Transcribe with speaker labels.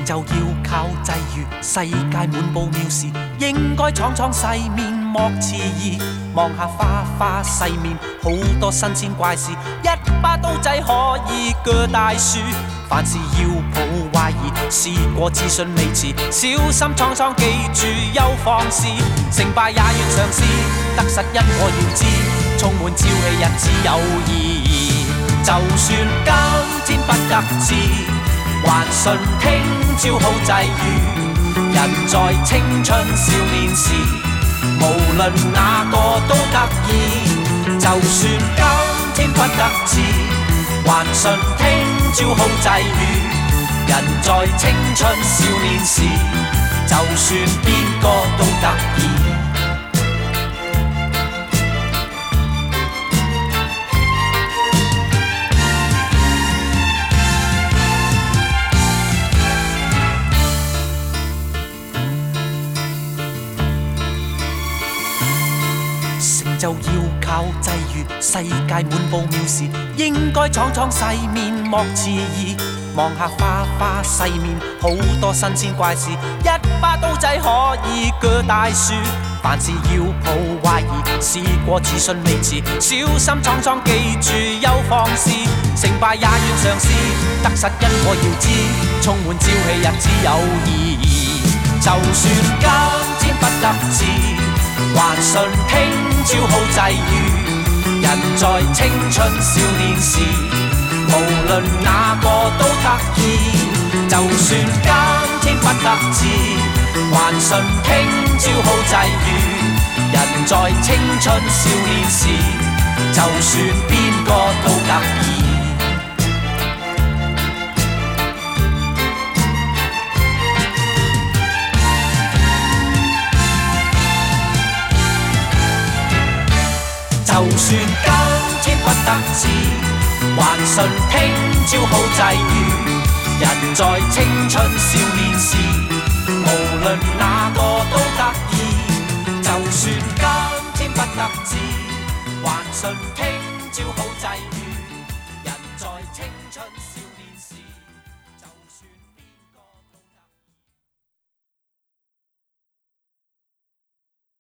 Speaker 1: 成就要靠際遇，世界滿布妙事，應該闖闖世面莫遲疑。望下花花世面，好多新鮮怪事，一把刀仔可以鋸大樹。凡事要抱懷疑，試過自信未遲，小心闖闖記住有放肆。成敗也要嘗試，得失因果要知，充滿朝氣日子有意義。就算今天不得志，還信聽朝好際遇。人在青春少年時，無論哪個都得意。就算今天不得志，還信聽朝好際遇。人在青春少年時，就算邊個都得意。成就要靠際遇，世界滿布妙事，應該闖闖世面莫遲疑。望下花花世面，好多新鮮怪事，一把刀仔可以鋸大樹。凡事要抱懷疑，試過自信未遲，小心闖闖記住有放肆。成敗也要嘗試，得失因果要知，充滿朝氣日子有意義。就算今天不得志，還信聽朝好際遇。人在青春少年時，無論哪個都得意。就算今天不得志，還信聽朝好際遇。人在青春少年時，就算邊個都得意。就算今天不得志，還信聽朝好際遇。人在青春少年時，無論哪個都得意。就算今天不得志，還信聽朝好